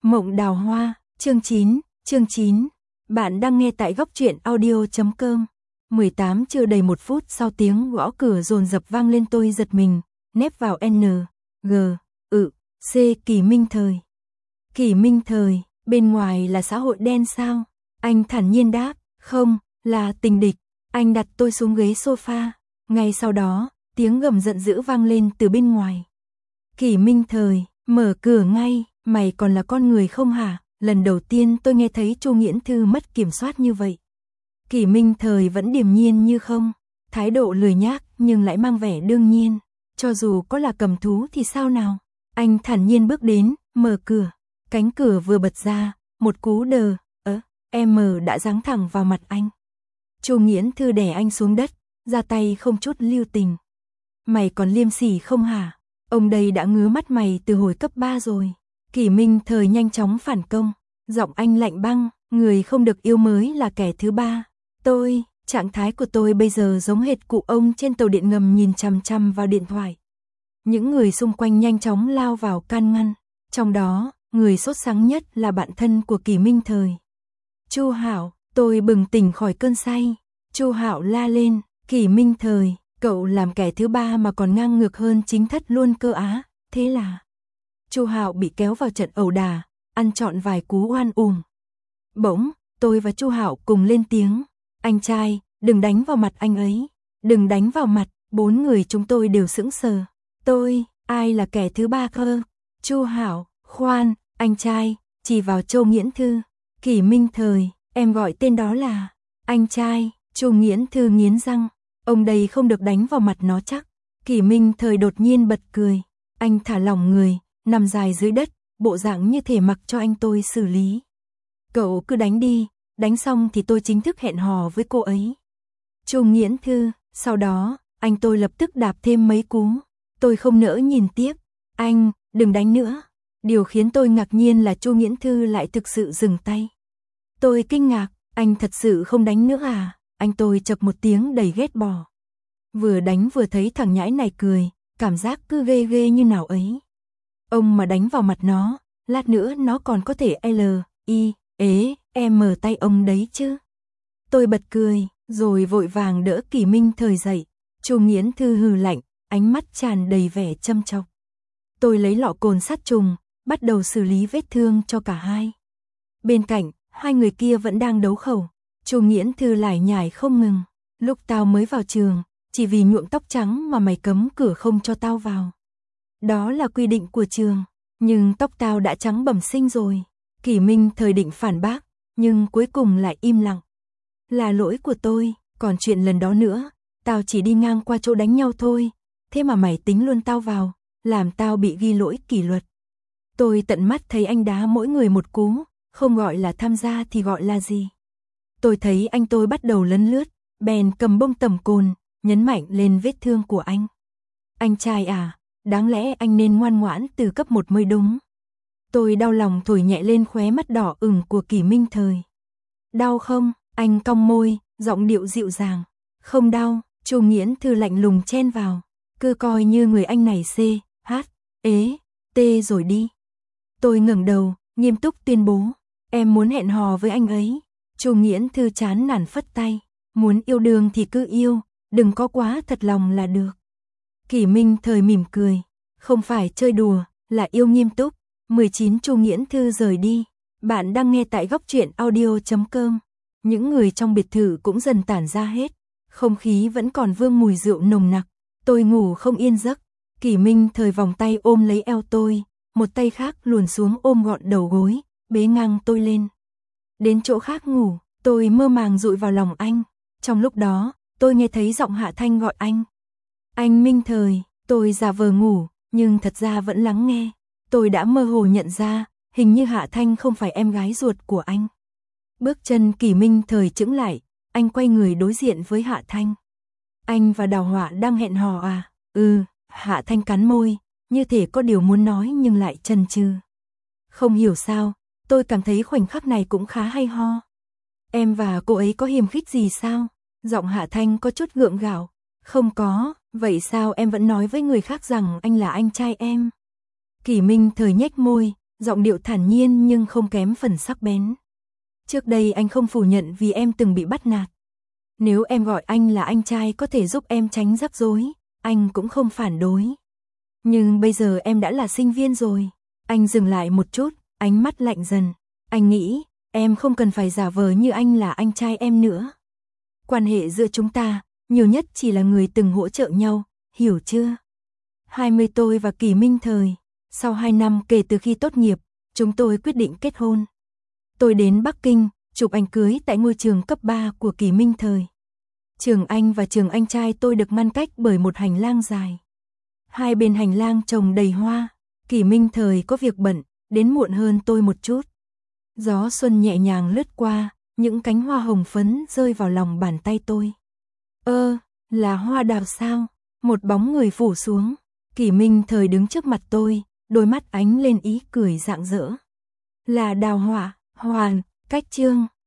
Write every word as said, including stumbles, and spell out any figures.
Mộng Đào Hoa, chương chín, chương chín. Bạn đang nghe tại góc truyện audio chấm com. mười tám chưa đầy một phút sau tiếng gõ cửa dồn dập vang lên, tôi giật mình, nép vào N, G, ự, C. Kỳ Minh Thời. Kỳ Minh Thời, bên ngoài là xã hội đen sao? Anh thản nhiên đáp, không, là tình địch. Anh đặt tôi xuống ghế sofa. Ngay sau đó, tiếng gầm giận dữ vang lên từ bên ngoài. Kỳ Minh Thời, mở cửa ngay, mày còn là con người không hả? Lần đầu tiên tôi nghe thấy Chu Nghiễn Thư mất kiểm soát như vậy. Kỳ Minh Thời vẫn điềm nhiên như không, thái độ lười nhác nhưng lại mang vẻ đương nhiên. Cho dù có là cầm thú thì sao nào? Anh thản nhiên bước đến, mở cửa. Cánh cửa vừa bật ra, một cú đờ, ớ, em đã giáng thẳng vào mặt anh. Chu Nghiễn Thư đè anh xuống đất, ra tay không chút lưu tình. Mày còn liêm sỉ không hả? Ông đây đã ngứa mắt mày từ hồi cấp ba rồi. Kỳ Minh Thời nhanh chóng phản công, giọng anh lạnh băng, người không được yêu mới là kẻ thứ ba. Tôi, trạng thái của tôi bây giờ giống hệt cụ ông trên tàu điện ngầm nhìn chằm chằm vào điện thoại. Những người xung quanh nhanh chóng lao vào can ngăn, trong đó, người sốt sắng nhất là bạn thân của Kỳ Minh Thời. Chu Hạo, tôi bừng tỉnh khỏi cơn say. Chu Hạo la lên, Kỳ Minh Thời, cậu làm kẻ thứ ba mà còn ngang ngược hơn chính thất luôn cơ á, thế là... Chu Hạo bị kéo vào trận ẩu đả, ăn trọn vài cú oan uổng. Bỗng, tôi và Chu Hạo cùng lên tiếng, anh trai, đừng đánh vào mặt anh ấy, đừng đánh vào mặt. Bốn người chúng tôi đều sững sờ. Tôi, ai là kẻ thứ ba cơ? Chu Hạo, khoan, anh trai, chỉ vào Chu Nghiễn Thư. Kỳ Minh Thời, em gọi tên đó là... Anh trai, Chu Nghiễn Thư nghiến răng, ông đây không được đánh vào mặt nó chắc. Kỳ Minh Thời đột nhiên bật cười, anh thả lỏng người, nằm dài dưới đất, bộ dạng như thể mặc cho anh tôi xử lý. Cậu cứ đánh đi, đánh xong thì tôi chính thức hẹn hò với cô ấy. Chu Nghiễn Thư, sau đó, anh tôi lập tức đạp thêm mấy cú. Tôi không nỡ nhìn tiếp, anh, đừng đánh nữa. Điều khiến tôi ngạc nhiên là Chu Nghiễn Thư lại thực sự dừng tay. Tôi kinh ngạc, anh thật sự không đánh nữa à? Anh tôi chậc một tiếng đầy ghét bỏ. Vừa đánh vừa thấy thằng nhãi này cười, cảm giác cứ ghê ghê như nào ấy. Ông mà đánh vào mặt nó, lát nữa nó còn có thể L, I, ế, M tay ông đấy chứ. Tôi bật cười, rồi vội vàng đỡ Kỳ Minh Thời dậy. Chu Nghiễn Thư hừ lạnh, ánh mắt tràn đầy vẻ châm chọc. Tôi lấy lọ cồn sát trùng, bắt đầu xử lý vết thương cho cả hai. Bên cạnh, hai người kia vẫn đang đấu khẩu. Chu Nghiễn Thư lải nhải không ngừng. Lúc tao mới vào trường, chỉ vì nhuộm tóc trắng mà mày cấm cửa không cho tao vào. Đó là quy định của trường, nhưng tóc tao đã trắng bẩm sinh rồi. Kỳ Minh Thời định phản bác, nhưng cuối cùng lại im lặng. Là lỗi của tôi, còn chuyện lần đó nữa, tao chỉ đi ngang qua chỗ đánh nhau thôi, thế mà mày tính luôn tao vào, làm tao bị ghi lỗi kỷ luật. Tôi tận mắt thấy anh đá mỗi người một cú, không gọi là tham gia thì gọi là gì. Tôi thấy anh tôi bắt đầu lấn lướt, bèn cầm bông tẩm cồn, nhấn mạnh lên vết thương của anh. Anh trai à, đáng lẽ anh nên ngoan ngoãn từ cấp một mới đúng. Tôi đau lòng thổi nhẹ lên khóe mắt đỏ ửng của Kỳ Minh Thời. Đau không? Anh cong môi, giọng điệu dịu dàng. Không đau. Chu Nghiễn Thư lạnh lùng chen vào. Cứ coi như người anh này C, H, ế, T rồi đi. Tôi ngẩng đầu, nghiêm túc tuyên bố. Em muốn hẹn hò với anh ấy. Chu Nghiễn Thư chán nản phất tay. Muốn yêu đương thì cứ yêu, đừng có quá thật lòng là được. Kỳ Minh Thời mỉm cười. Không phải chơi đùa, là yêu nghiêm túc. mười chín Chu Nghiễn Thư rời đi. Bạn đang nghe tại góc truyện audio chấm com. Những người trong biệt thự cũng dần tản ra hết. Không khí vẫn còn vương mùi rượu nồng nặc. Tôi ngủ không yên giấc. Kỳ Minh Thời vòng tay ôm lấy eo tôi, một tay khác luồn xuống ôm gọn đầu gối, bế ngang tôi lên. Đến chỗ khác ngủ, tôi mơ màng dụi vào lòng anh. Trong lúc đó, tôi nghe thấy giọng Hạ Thanh gọi anh. Anh Minh Thời, tôi giả vờ ngủ, nhưng thật ra vẫn lắng nghe. Tôi đã mơ hồ nhận ra, hình như Hạ Thanh không phải em gái ruột của anh. Bước chân Kỳ Minh Thời chững lại, anh quay người đối diện với Hạ Thanh. Anh và Đào Họa đang hẹn hò à? Ừ, Hạ Thanh cắn môi, như thể có điều muốn nói nhưng lại chần chừ. Không hiểu sao, tôi cảm thấy khoảnh khắc này cũng khá hay ho. Em và cô ấy có hiềm khích gì sao? Giọng Hạ Thanh có chút gượng gạo. Không có, vậy sao em vẫn nói với người khác rằng anh là anh trai em? Kỳ Minh Thời nhếch môi, giọng điệu thản nhiên nhưng không kém phần sắc bén. Trước đây anh không phủ nhận vì em từng bị bắt nạt. Nếu em gọi anh là anh trai có thể giúp em tránh rắc rối, anh cũng không phản đối. Nhưng bây giờ em đã là sinh viên rồi. Anh dừng lại một chút, ánh mắt lạnh dần. Anh nghĩ, em không cần phải giả vờ như anh là anh trai em nữa. Quan hệ giữa chúng ta, nhiều nhất chỉ là người từng hỗ trợ nhau, hiểu chưa? hai mươi tôi và Kỳ Minh Thời. Sau hai năm kể từ khi tốt nghiệp, chúng tôi quyết định kết hôn. Tôi đến Bắc Kinh, chụp ảnh cưới tại ngôi trường cấp ba của Kỳ Minh Thời. Trường anh và trường anh trai tôi được ngăn cách bởi một hành lang dài. Hai bên hành lang trồng đầy hoa. Kỳ Minh Thời có việc bận, đến muộn hơn tôi một chút. Gió xuân nhẹ nhàng lướt qua, những cánh hoa hồng phấn rơi vào lòng bàn tay tôi. Ơ, là hoa đào sao? Một bóng người phủ xuống. Kỳ Minh Thời đứng trước mặt tôi, đôi mắt ánh lên ý cười rạng rỡ. Là Đào Họa, Hoàn, Cách Trương.